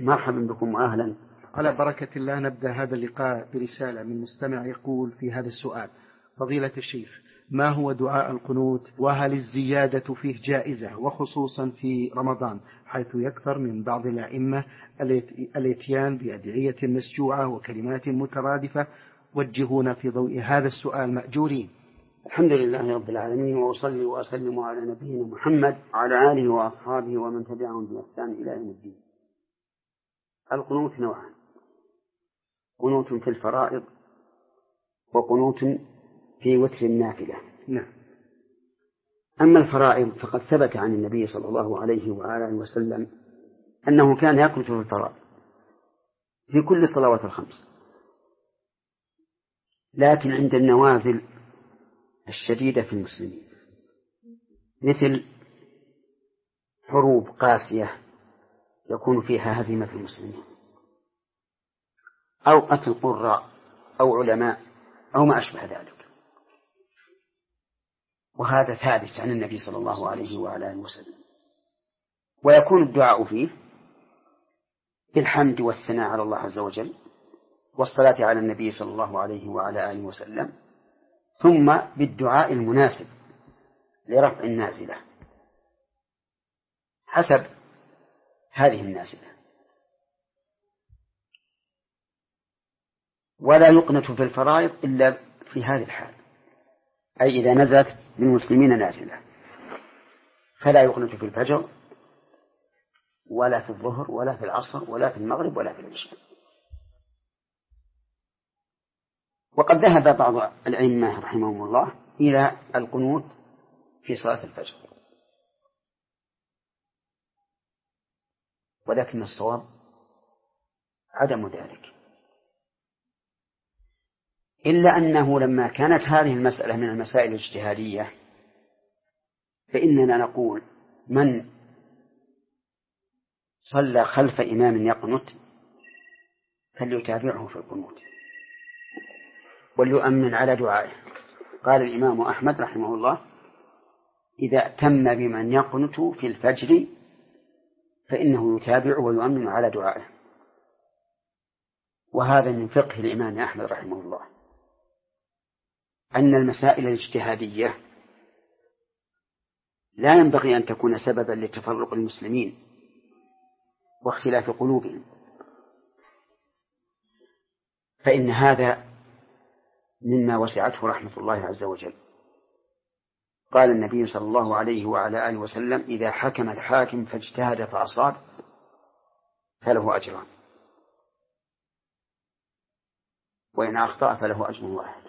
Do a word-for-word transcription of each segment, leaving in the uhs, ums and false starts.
مرحبا بكم وأهلا. على بركة الله. نبدأ هذا اللقاء برسالة من مستمع يقول في هذا السؤال: فضيلة الشيخ، ما هو دعاء القنوت؟ وهل الزيادة فيه جائزة، وخصوصا في رمضان حيث يكثر من بعض الأئمة الاتيان بأدعية مسجوعة وكلمات مترادفة؟ وجهونا في ضوء هذا السؤال مأجورين. الحمد لله رب العالمين، وأصلي وأسلم على نبينا محمد وعلى آله وأصحابه ومن تبعهم بإحسان إلى يوم الدين. القنوت نوعان: قنوت في الفرائض وقنوت في وتر النافلة. نعم. أما الفرائض فقد ثبت عن النبي صلى الله عليه وآله وسلم أنه كان يقنت في الفرائض في كل الصلوات الخمس، لكن عند النوازل الشديدة في المسلمين مثل حروب قاسية يكون فيها هزيمة في المسلمين، أو قتل قراء أو علماء أو ما أشبه ذلك، وهذا ثابت عن النبي صلى الله عليه وعلى آله وسلم. ويكون الدعاء فيه بالحمد والثناء على الله عز وجل والصلاة على النبي صلى الله عليه وعلى آله وسلم، ثم بالدعاء المناسب لرفع النازلة حسب هذه النازلة. ولا يقنت في الفرائض إلا في هذه الحال، أي إذا نزلت بالمسلمين نازلة، فلا يقنت في الفجر ولا في الظهر ولا في العصر ولا في المغرب ولا في العشاء. وقد ذهب بعض الأئمة رحمهم الله إلى القنوت في صلاة الفجر، ولكن الصواب عدم ذلك، إلا أنه لما كانت هذه المسألة من المسائل الاجتهادية فإننا نقول من صلى خلف إمام يقنت فليتابعه في القنوت وليؤمن على دعائه. قال الإمام أحمد رحمه الله: إذا تم بمن يقنت في الفجر فإنه يتابع ويؤمن على دعائه. وهذا من فقه الإمام أحمد رحمه الله، أن المسائل الاجتهادية لا ينبغي أن تكون سببا لتفرق المسلمين واختلاف قلوبهم، فإن هذا مما وسعته رحمة الله عز وجل. قال النبي صلى الله عليه وعلى آله وسلم: إذا حكم الحاكم فاجتهد فأصاب فله أجران، وإن أخطأ فله أجر واحد.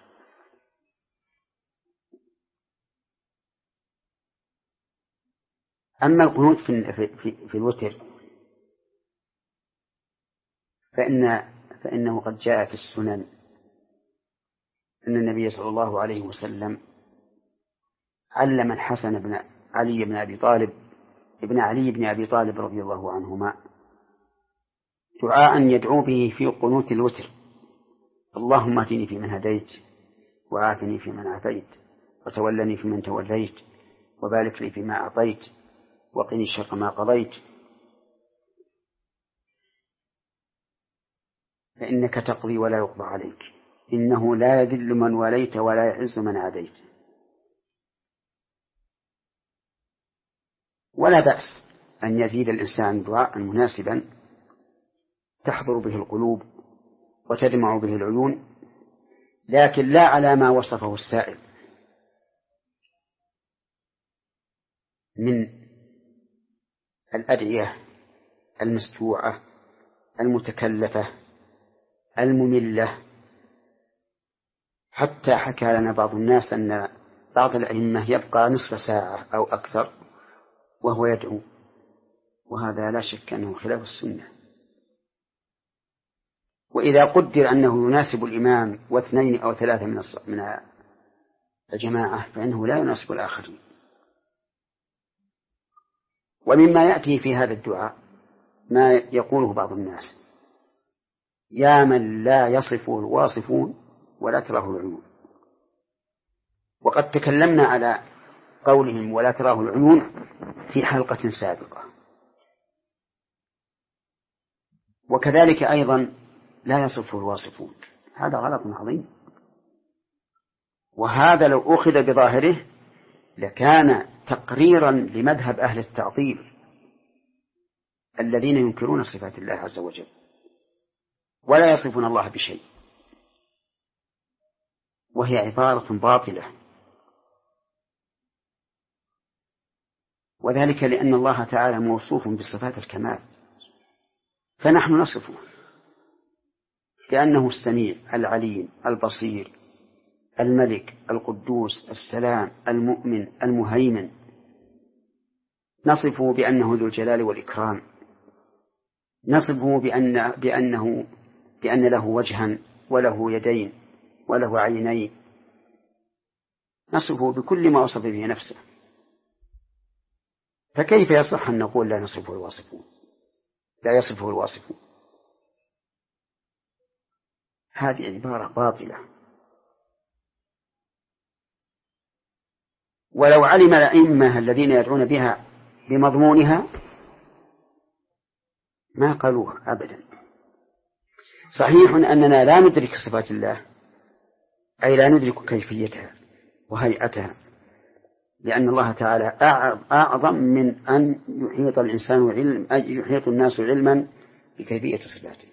أما القنوت في, في, في الوتر فإن فإنه قد جاء في السنن أن النبي صلى الله عليه وسلم علم الحسن بن علي بن أبي طالب ابن علي بن أبي طالب رضي الله عنهما دعاء يدعو به في قنوت الوتر: اللهم اهدني فيمن هديت، وعافني فيمن عافيت، وتولني فيمن توليت، وبارك لي فيما أعطيت، وقني شر ما قضيت، فإنك تقضي ولا يقضى عليك، إنه لا يذل من وليت ولا يعز من عاديت. ولا بأس أن يزيد الإنسان دعاء مناسبا تحضر به القلوب وتدمع به العيون، لكن لا على ما وصفه السائل من الأدعية المسجوعة المتكلفة المملة. حتى حكى لنا بعض الناس أن بعض الأئمة يبقى نصف ساعة أو أكثر وهو يدعو، وهذا لا شك أنه خلاف السنة. وإذا قدر أنه يناسب الإمام واثنين أو ثلاثة من من الجماعة فإنه لا يناسب الآخرين. ومما يأتي في هذا الدعاء ما يقوله بعض الناس: يا من لا يصفه الواصفون ولا تراه العيون. وقد تكلمنا على قولهم ولا تراه العيون في حلقة سابقة. وكذلك أيضا لا يصفه الواصفون، هذا غلط عظيم. وهذا لو أخذ بظاهره لكان تقريرا لمذهب أهل التعطيل الذين ينكرون صفات الله عز وجل ولا يصفون الله بشيء، وهي عبارة باطلة. وذلك لأن الله تعالى موصوف بصفات الكمال، فنحن نصفه بأنه السميع العليم البصير الملك القدوس السلام المؤمن المهيمن، نصفه بأنه ذو الجلال والإكرام، نصفه بأن بأنه بأن له وجها وله يدين وله عينين، نصفه بكل ما وصف به نفسه. فكيف يصح أن نقول لا نصفه الواصفون لا يصفه الواصفون؟ هذه عبارة باطلة. ولو علم الأئمة الذين يدعون بها بمضمونها ما قالوها أبدا. صحيح أننا لا ندرك صفات الله، أي لا ندرك كيفيتها وهيئتها، لأن الله تعالى أعظم من أن يحيط الإنسان علم أي يحيط الناس علما بكيفية صفاته.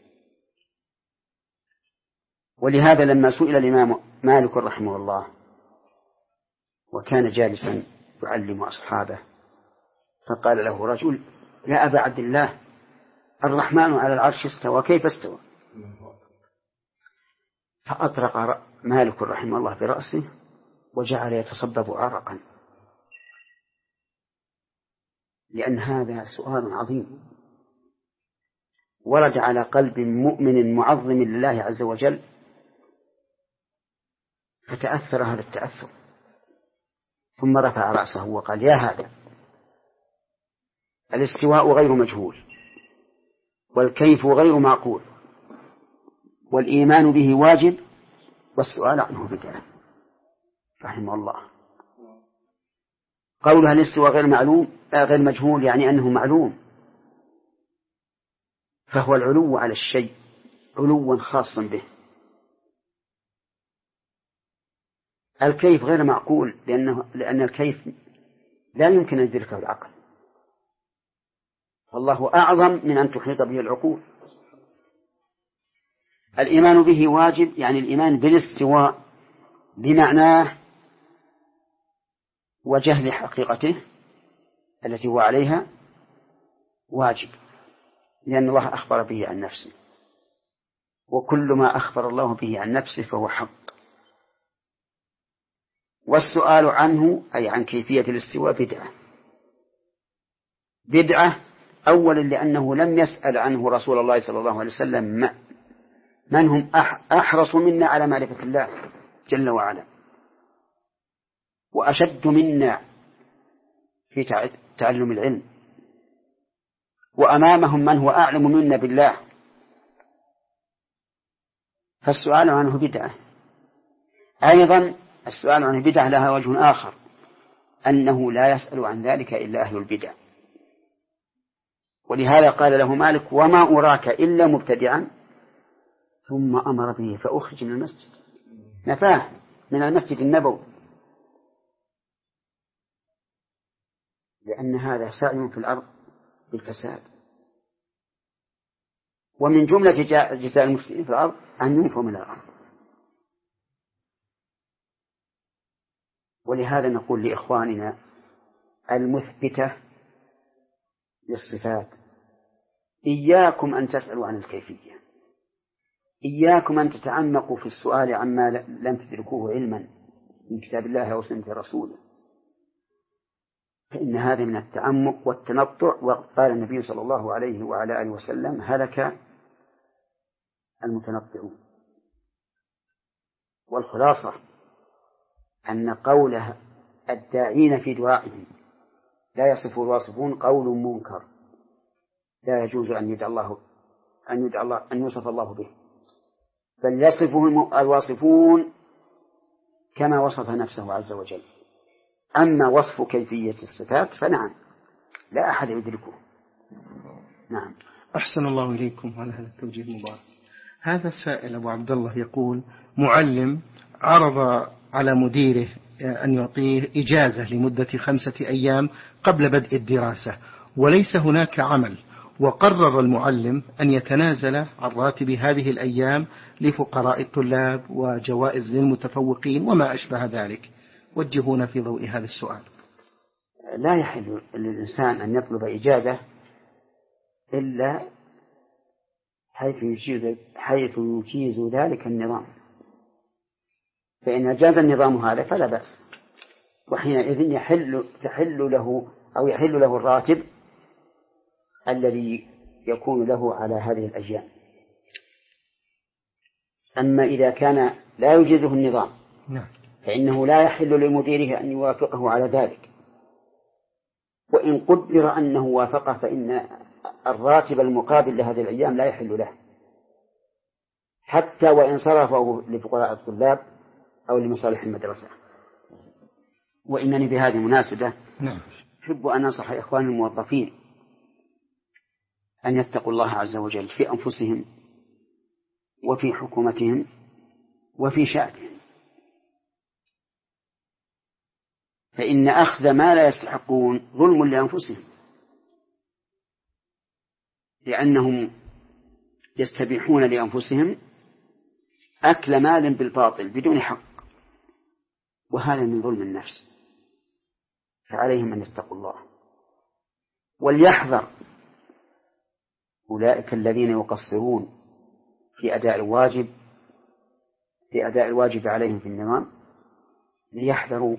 ولهذا لما سئل الإمام مالك رحمه الله وكان جالسا يعلم أصحابه فقال له رجل: يا أبا عبد الله، الرحمن على العرش استوى، كيف استوى؟ فأطرق مالك رحمه الله برأسه وجعل يتصبب عرقا، لأن هذا سؤال عظيم ورد على قلب مؤمن معظم لله عز وجل، فتأثر هذا التأثر، ثم رفع رأسه وقال: يا هذا، الاستواء غير مجهول، والكيف غير معقول، والإيمان به واجب، والسؤال عنه بدعة. رحمه الله. قولها الاستواء غير معلوم غير مجهول يعني أنه معلوم، فهو العلو على الشيء علوا خاصا به. الكيف غير معقول لأنه لأن الكيف لا يمكن أن يدركه العقل، فالله أعظم من أن تحيط به العقول. الإيمان به واجب يعني الإيمان بالاستواء بمعناه وجهل حقيقته التي هو عليها واجب، لأن الله أخبر به عن نفسه، وكل ما أخبر الله به عن نفسه فهو حق. والسؤال عنه أي عن كيفية الاستواء بدعة. بدعة أولا لأنه لم يسأل عنه رسول الله صلى الله عليه وسلم من هم أحرص منا على معرفة الله جل وعلا وأشد منا في تعلم العلم، وأمامهم من هو أعلم منا بالله، فالسؤال عنه بدعة. أيضا السؤال عنه بدعة لها وجه آخر، أنه لا يسأل عن ذلك إلا أهل البدع، ولهذا قال له مالك: وما أراك إلا مبتدعا، ثم أمر به فأخرج من المسجد، نفاه من المسجد النبوي، لأن هذا سعي في الأرض بالفساد، ومن جملة جزاء المفسدين في الأرض أن ينفوا من الأرض. ولهذا نقول لإخواننا المثبتة للصفات: إياكم أن تسألوا عن الكيفية، إياكم أن تتعمقوا في السؤال عما لم تدركوه علما من كتاب الله أو سنة رسوله، فإن هذا من التعمق والتنطع. وقال النبي صلى الله عليه وعلى آله وسلم: هلك المتنطعون. والخلاصة أن قوله الداعين في دعائهم لا يصف الواصفون قول منكر، لا يجوز أن يدعى الله أن يدعى الله أن يوصف الله به، بل يصفه الواصفون كما وصف نفسه عز وجل. أما وصف كيفية الصفات فنعم لا أحد يدركه. نعم. أحسن الله إليكم على هذا التوجيه المبارك. هذا السائل أبو عبد الله يقول: معلم عرض على مديره أن يعطيه إجازة لمدة خمسة أيام قبل بدء الدراسة، وليس هناك عمل، وقرر المعلم أن يتنازل عن راتب هذه الأيام لفقراء الطلاب وجوائز للمتفوقين وما أشبه ذلك. وجهونا في ضوء هذا السؤال. لا يحل للإنسان أن يطلب إجازة إلا حيث يجيز, حيث يجيز ذلك النظام، فإن جاز النظام هذا فلا بأس، وحينئذ يحل تحل له أو يحل له الراتب الذي يكون له على هذه الأيام. أما إذا كان لا يجيزه النظام فإنه لا يحل لمديره أن يوافقه على ذلك، وإن قدر أنه وافقه فإن الراتب المقابل لهذه الأيام لا يحل له، حتى وإن صرفه لفقراء الطلاب أو لمصالح المدرسة. وإنني بهذه المناسبة أحب أن أنصح إخواني الموظفين أن يتقوا الله عز وجل في أنفسهم وفي حكومتهم وفي شعبهم، فإن أخذ ما لا يستحقون ظلم لأنفسهم، لأنهم يستبيحون لأنفسهم أكل مال بالباطل بدون حق، وهذا من ظلم النفس. فعليهم أن يتقوا الله وليحذر أولئك الذين يقصرون في أداء الواجب في أداء الواجب عليهم في النظام، ليحذروا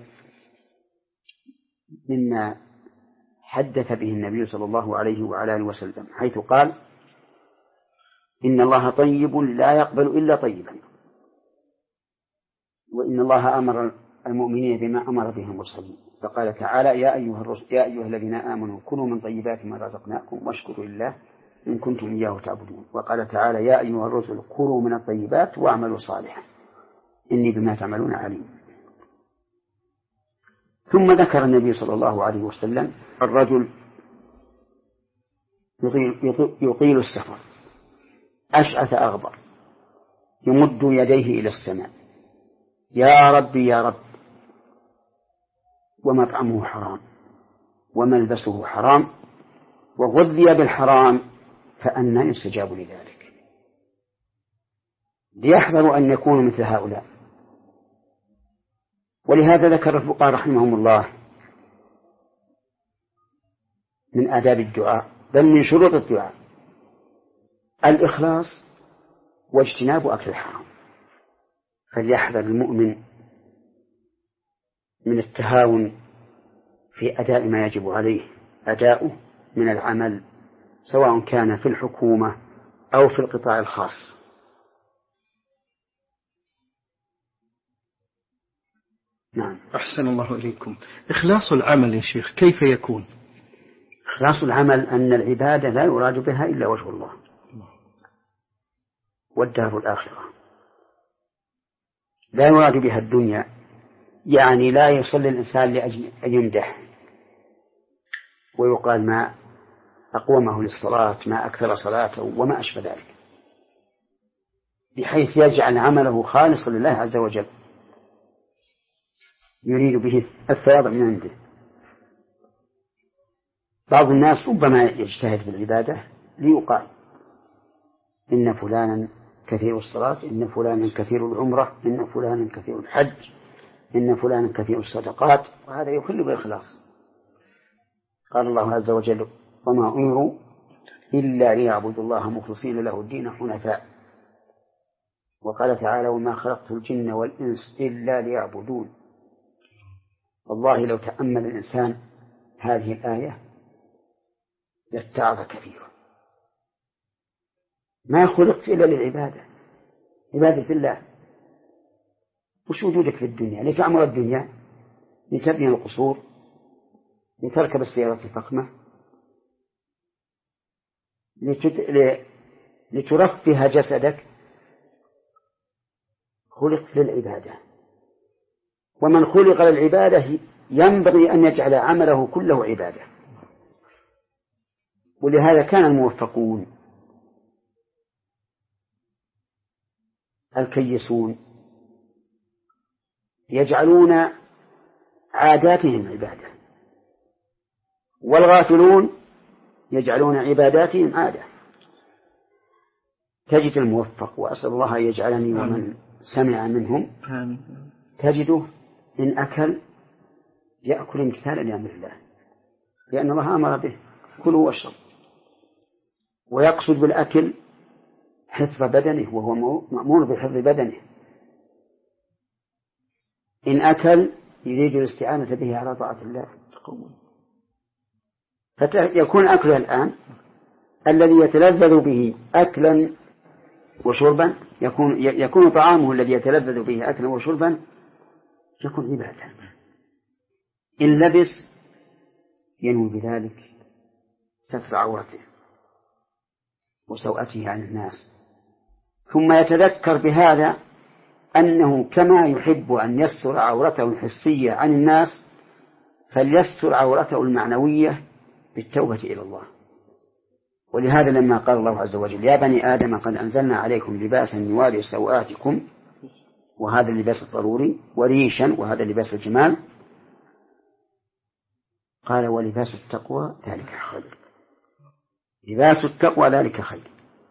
مما حدث به النبي صلى الله عليه وعلى آله وسلم، حيث قال: إن الله طيب لا يقبل إلا طيبا، وإن الله أمر المؤمنين بما أمر به المرسلين، فقال تعالى: يا أيها الرسل يا أيها الذين آمنوا كلوا من طيبات ما رزقناكم واشكروا لله إن كنتم إياه تعبدون، وقال تعالى: يا أيها الرسل كلوا من الطيبات واعملوا صالحا إني بما تعملون عليم. ثم ذكر النبي صلى الله عليه وسلم الرجل يطيل, يطيل السفر أشعث أغبر يمد يديه إلى السماء: يا ربي يا رب، ومطعمه حرام وملبسه حرام وغذي بالحرام فأنى يستجاب لذلك. ليحذروا أن يكونوا مثل هؤلاء. ولهذا ذكر الفقهاء رحمهم الله من آداب الدعاء، بل من شروط الدعاء، الإخلاص واجتناب أكل الحرام. فليحذر المؤمن من التهاون في أداء ما يجب عليه أداؤه من العمل، سواء كان في الحكومة أو في القطاع الخاص. نعم. أحسن الله إليكم. إخلاص العمل يا شيخ كيف يكون؟ إخلاص العمل أن العبادة لا يراد بها إلا وجه الله والدار الآخرة، لا يراد بها الدنيا، يعني لا يصلي الإنسان لأجل أن يمدح ويقال ما أقومه للصلاة، ما أكثر صلاته وما أشبه ذلك، بحيث يجعل عمله خالصا لله عز وجل يريد به الثواب من عنده. بعض الناس ربما يجتهد في العبادة ليقال إن فلانا كثير الصلاة، إن فلانا كثير العمرة، إن فلانا كثير الحج، إن فلانا كثير الصدقات، وهذا يخل بالإخلاص. قال الله عز وجل: وما أمروا إلا ليعبدوا الله مخلصين له الدين حنفاء. وقال تعالى: وما خلقت الجن والإنس إلا ليعبدون. والله لو تأمل الإنسان هذه الآية لاتعظ كثيرا. ما خلقت إلا للعبادة، عبادة الله. وش وجودك في الدنيا؟ لتعمر الدنيا، لتبني القصور، لتركب السيارات الفخمة، لتت... لترفه جسدك. خلقت للعبادة، ومن خلق للعبادة ينبغي أن يجعل عمله كله عبادة. ولهذا كان الموفقون الكيسون يجعلون عاداتهم عبادة، والغافلون يجعلون عباداتهم عادة. تجد الموفق، وأسأل الله أن يجعلني ومن سمع منهم، تجده إن أكل يأكل امتثالا لأمر الله، لأن الله أمر به كلوا واشربوا، ويقصد بالأكل حفظ بدنه، وهو مأمور بحفظ بدنه. إن أكل يريد الاستعانة به على طاعة الله، فيكون أكله الآن الذي يتلذذ به أكلا وشربا، يكون يكون طعامه الذي يتلذذ به أكلا وشربا يكون عبادة. إن لبس ينوي بذلك ستر عورته وسوءته عن الناس، ثم يتذكر بهذا أنه كما يحب أن يستر عورته الحسية عن الناس فليستر عورته المعنوية بالتوبة إلى الله. ولهذا لما قال الله عز وجل يا بني آدم قد أنزلنا عليكم لباسا يواري سوآتكم، وهذا اللباس الضروري، وريشا وهذا لباس الجمال، قال ولباس التقوى ذلك خير. لباس التقوى ذلك خير.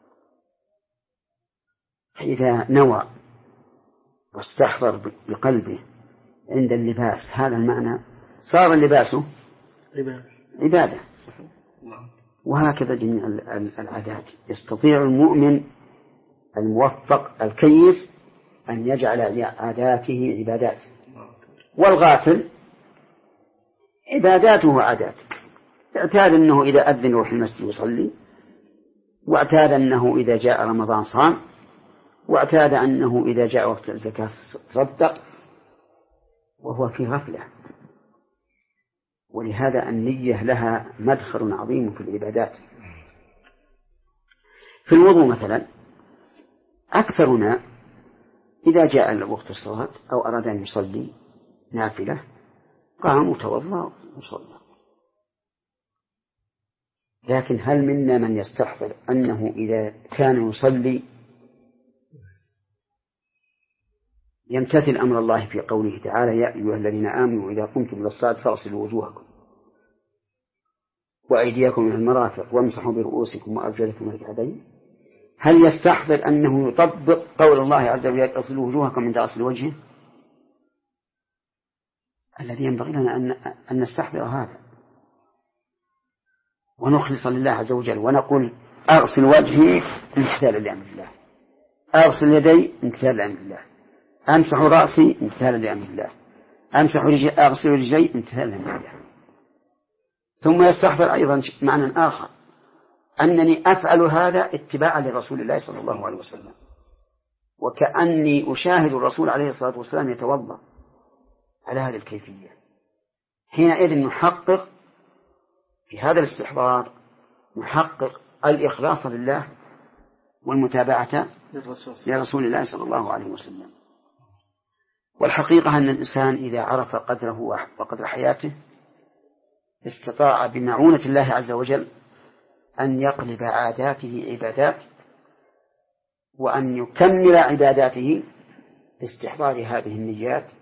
فإذا نوى واستحضر بقلبه عند اللباس هذا المعنى صار اللباس عبادة. وهكذا جميع العادات. يستطيع المؤمن الموفق الكيس أن يجعل عاداته عبادات، والغافل عباداته عادات. اعتاد أنه إذا أذن يروح المسجد يصلي، واعتاد أنه إذا جاء رمضان صام، واعتاد أنه إذا جاء وقت الزكاة صدق، وهو في غفلة. ولهذا النية لها مدخل عظيم في العبادات. في الوضوء مثلا أكثرنا إذا جاء وقت الصلاة أو أراد أن يصلي نافلة قام وتوضأ وصلى. لكن هل منا من يستحضر أنه إذا كان يصلي يمتثل أمر الله في قوله تعالى يا أيها الذين آمنوا إذا قمتم إلى الصلاة فاغسلوا وجوهكم وأيديكم إلى المرافق وامسحوا برؤوسكم وأرجلكم إلى الكعبين؟ هل يستحضر أنه يطبق قول الله عز وجل اغسلوا وجوهكم عند غسل وجهه؟ الذي ينبغي لنا أن نستحضر هذا ونخلص لله عز وجل ونقول أغسل وجهي امتثالا لأمر الله، أغسل يدي امتثالا لأمر الله، أمسح رأسي امتثالا لأمر الله، أمسح رجلي أغسل رجلي امتثالا لأمر الله. ثم يستحضر أيضا معنى آخر أنني أفعل هذا اتباعا لرسول الله صلى الله عليه وسلم، وكأني أشاهد الرسول عليه الصلاة والسلام يتوضأ على هذه الكيفية. حينئذ نحقق في هذا الاستحضار نحقق الإخلاص لله والمتابعة لرسول الله صلى الله عليه وسلم. والحقيقة أن الإنسان إذا عرف قدره وقدر حياته استطاع بمعونة الله عز وجل أن يقلب عاداته عبادات، وأن يكمل عباداته باستحضار هذه النيات،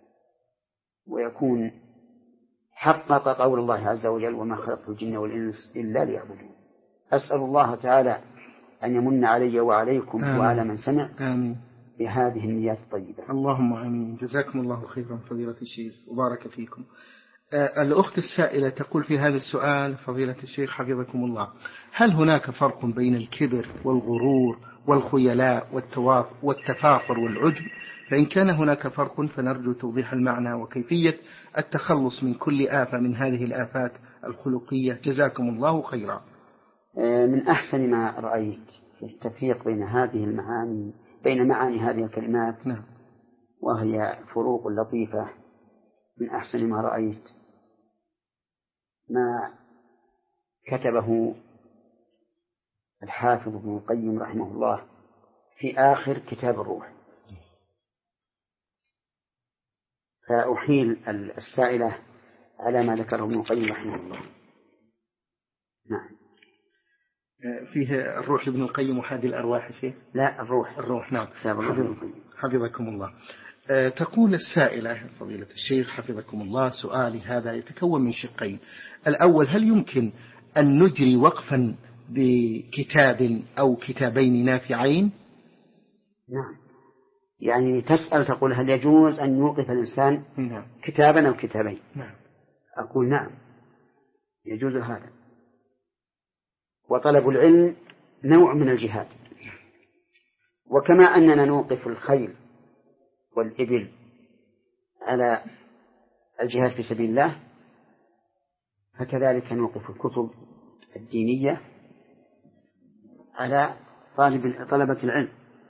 ويكون حقق قول الله عز وجل وما خلقت الجن والإنس إلا ليعبدون. أسأل الله تعالى أن يمن علي وعليكم آمين. وعلى من سمع آمين. بهذه النيات الطيبة. اللهم آمين. جزاكم الله خيرا فضيلة الشيخ وبارك فيكم. آه الأخت السائلة تقول في هذا السؤال فضيلة الشيخ حفظكم الله، هل هناك فرق بين الكبر والغرور والخيلاء والتفاخر والعجب؟ فإن كان هناك فرق فنرجو توضيح المعنى وكيفية التخلص من كل آفة من هذه الآفات الخلقية. جزاكم الله خيرا. من أحسن ما رأيت في التفريق بين هذه المعاني بين معاني هذه الكلمات نعم. وهي فروق لطيفة. من أحسن ما رأيت ما كتبه الحافظ ابن القيم رحمه الله في آخر كتاب الروح. فأحيل السائلة على ما ذكره ابن القيم رحمه الله. نعم. فيه الروح لابن القيم وحادي الأرواح شيء؟ لا الروح. الروح نعم. حفظ حفظكم الله. أه تقول السائلة فضيلة الشيخ حفظكم الله، سؤالي هذا يتكون من شقين. الأول، هل يمكن أن نجري وقفا بكتاب أو كتابين نافعين؟ نعم، يعني تسأل تقول هل يجوز أن يوقف الإنسان نعم. كتابا أو كتابين؟ نعم. أقول نعم يجوز هذا. وطلب العلم نوع من الجهاد، وكما أننا نوقف الخيل والإبل على الجهاد في سبيل الله، فكذلك نوقف الكتب الدينية على طالب طلبة العلم.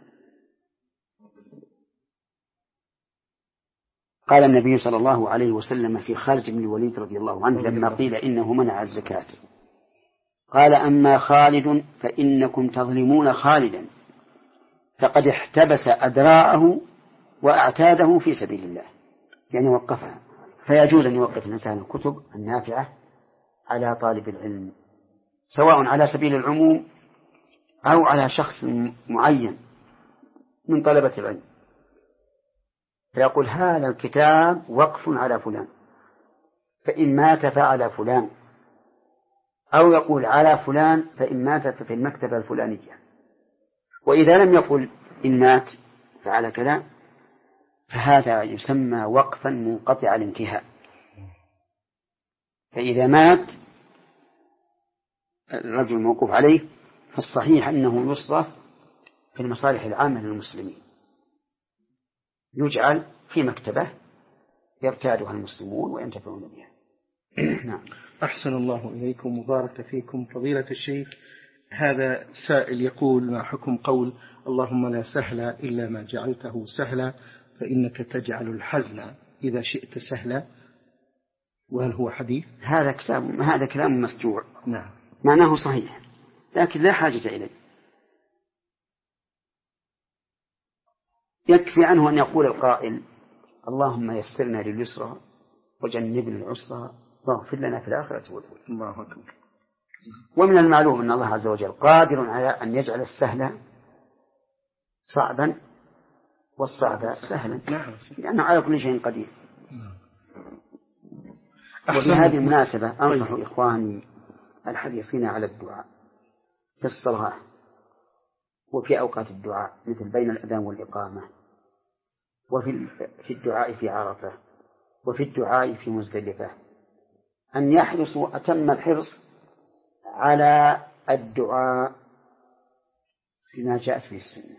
قال النبي صلى الله عليه وسلم في خالد بن الوليد رضي الله عنه لما قيل إنه منع الزكاة، قال: أما خالد فإنكم تظلمون خالدا فقد احتبس أدراعه وأعتاده في سبيل الله، يعني وقفها. فيجوز أن يوقف الإنسان الكتب النافعة على طالب العلم، سواء على سبيل العموم أو على شخص معين من طلبة العلم، فيقول: هذا الكتاب وقف على فلان، فإن مات فعلى فلان، أو يقول على فلان فإن مات ففي المكتبة الفلانية. وإذا لم يقل إن مات فعلى كذا، فهذا يسمى وقفا منقطع الانتهاء. فإذا مات الرجل الموقوف عليه فالصحيح أنه يصرف في المصالح العامة للمسلمين، يجعل في مكتبة يرتادها المسلمون وينتفعون بها. نعم. أحسن الله إليكم وبارك فيكم فضيلة الشيخ. هذا سائل يقول: ما حكم قول اللهم لا سهل إلا ما جعلته سهلا فإنك تجعل الحزن إذا شئت سهلا؟ وهل هو حديث؟ هذا كلام هذا كلام مسجوع. نعم. معناه صحيح لكن لا حاجة إليه. يكفي عنه أن يقول القائل: اللهم يسرنا لليسرى وجنبنا العسرى واغفر لنا في الآخرة والأولى. الله أكبر. ومن المعلوم أن الله عز وجل قادر على أن يجعل السهل صعبا والصعب سهلا، نعم. لأنه على كل شيء قدير. وفي هذه المناسبة أنصح إخواني الحريصين على الدعاء في الصلاة وفي أوقات الدعاء، مثل بين الأذان والإقامة، وفي في الدعاء في عرفة، وفي الدعاء في مزدلفة، أن يحرصوا أتم الحرص على الدعاء فيما جاءت فيه السنة،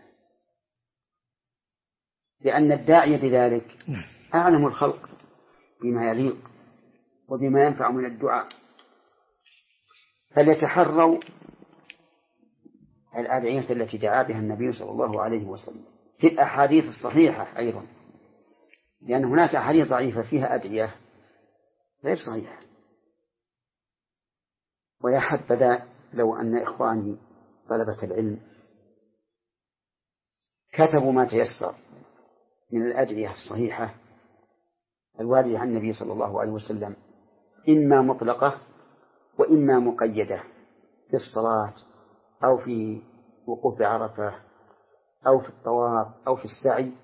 لأن الداعي بذلك أعلم الخلق بما يليق وبما ينفع من الدعاء، فليتحروا الأدعية التي دعا بها النبي صلى الله عليه وسلم في الأحاديث الصحيحة أيضا، لأن هناك أحاديث ضعيفة فيها أدعية غير صحيحة. ويا حبذا لو أن إخواني طلبة العلم كتبوا ما تيسر من الأدعية الصحيحة الواردة عن النبي صلى الله عليه وسلم، إما مطلقة وإما مقيدة في الصلاة أو في وقوف عرفة أو في الطواف أو في السعي.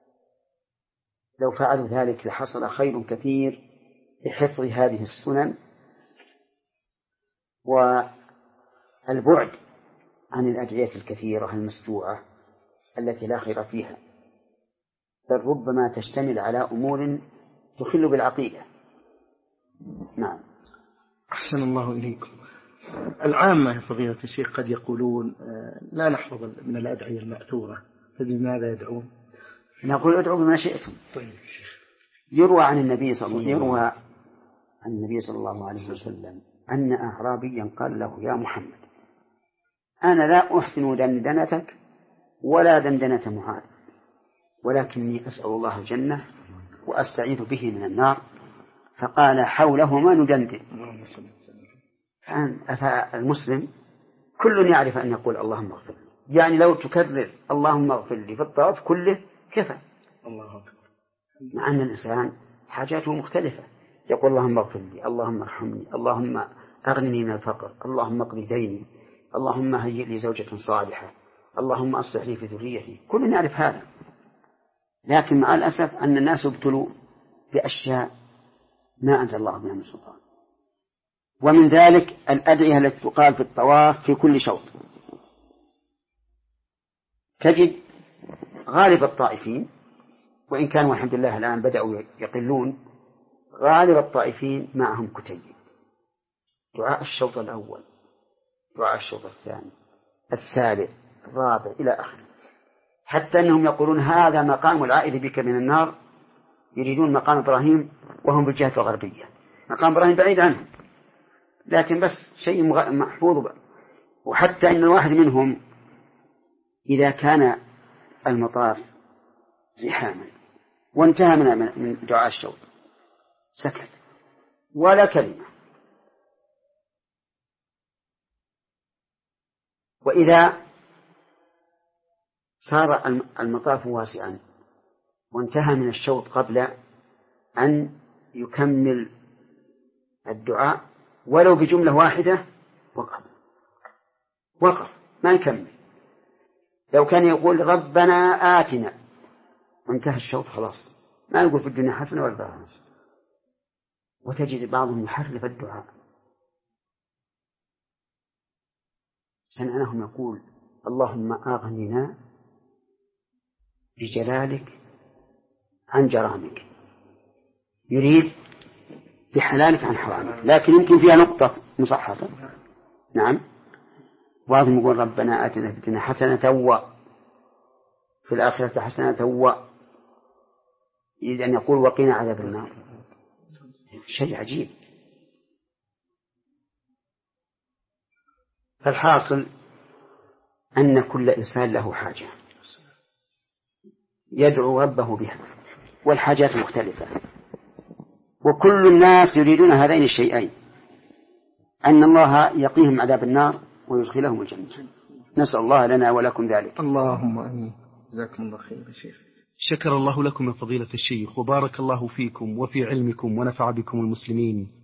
لو فعلوا ذلك لحصل خير كثير بحفظ هذه السنن والبعد عن الأدعية الكثيرة المسجوعة التي لا خير فيها، بل ربما تشتمل على أمور تخل بالعقيدة. نعم. أحسن الله إليكم. العامة فضيلة الشيخ قد يقولون لا نحفظ من الأدعية المأثورة، فبماذا يدعون؟ نقول ادعوا بما شئتم. طيب شيخ. يروى عن النبي صلى الله يروى عن النبي صلى الله عليه وسلم أن أعرابيا قال له: يا محمد، أنا لا أحسن دندنتك ولا دندنة معاذ، ولكني أسأل الله الجنة وأستعيذ به من النار. فقال: حولهما ندندن. فالمسلم كل يعرف أن يقول اللهم اغفر لي، يعني لو تكرر اللهم اغفر لي في الطواف كله كفى. الله أكبر. مع أن الإنسان حاجاته مختلفة، يقول اللهم اغفر لي، اللهم ارحمني، اللهم أغنني من الفقر، اللهم اقض ديني، اللهم هيئ لي زوجة صالحة، اللهم أصلح لي في ذريتي، كلنا نعرف هذا. لكن مع الأسف أن الناس ابتلوا بأشياء ما أنزل الله بها من سلطان. ومن ذلك الأدعية التي تقال في الطواف في كل شوط. تجد غالب الطائفين، وإن كانوا الحمد لله الآن بدأوا يقلون، غالب الطائفين معهم كتيب، دعاء الشوط الأول، دعاء الشوط الثاني، الثالث، الرابع، إلى آخره، حتى أنهم يقولون هذا مقام العائد بك من النار، يريدون مقام إبراهيم وهم بالجهة الغربية. مقام إبراهيم بعيد عنهم، لكن بس شيء محفوظ. وحتى إن الواحد منهم إذا كان المطاف زحاما وانتهى من دعاء الشوط سكت ولا كلمة. وإذا صار المطاف واسعا وانتهى من الشوط قبل أن يكمل الدعاء ولو بجملة واحدة وقف وقف ما يكمل. لو كان يقول ربنا آتنا وانتهى الشوط خلاص، ما يقول في الدنيا حسنة ولا ضرر. وتجد بعضهم يحرف الدعاء، سمعناهم يقول اللهم أغننا بجلالك عن جرامك، يريد بحلالك عن حرامك، لكن يمكن فيها نقطة مصحفة. نعم. بعضهم يقول ربنا آتنا في الدنيا حسنة وفي الآخرة حسنة و يريد أن يقول وقنا عذاب النار. شيء عجيب. فالحاصل أن كل إنسان له حاجة يدعو ربه بها، والحاجات مختلفة، وكل الناس يريدون هذين الشيئين، أن الله يقيهم عذاب النار ويدخلهم الجنة. نسأل الله لنا ولكم ذلك. اللهم آمين. جزاكم الله خير يا شيخ. شكر الله لكم من فضيلة الشيخ، وبارك الله فيكم وفي علمكم ونفع بكم المسلمين.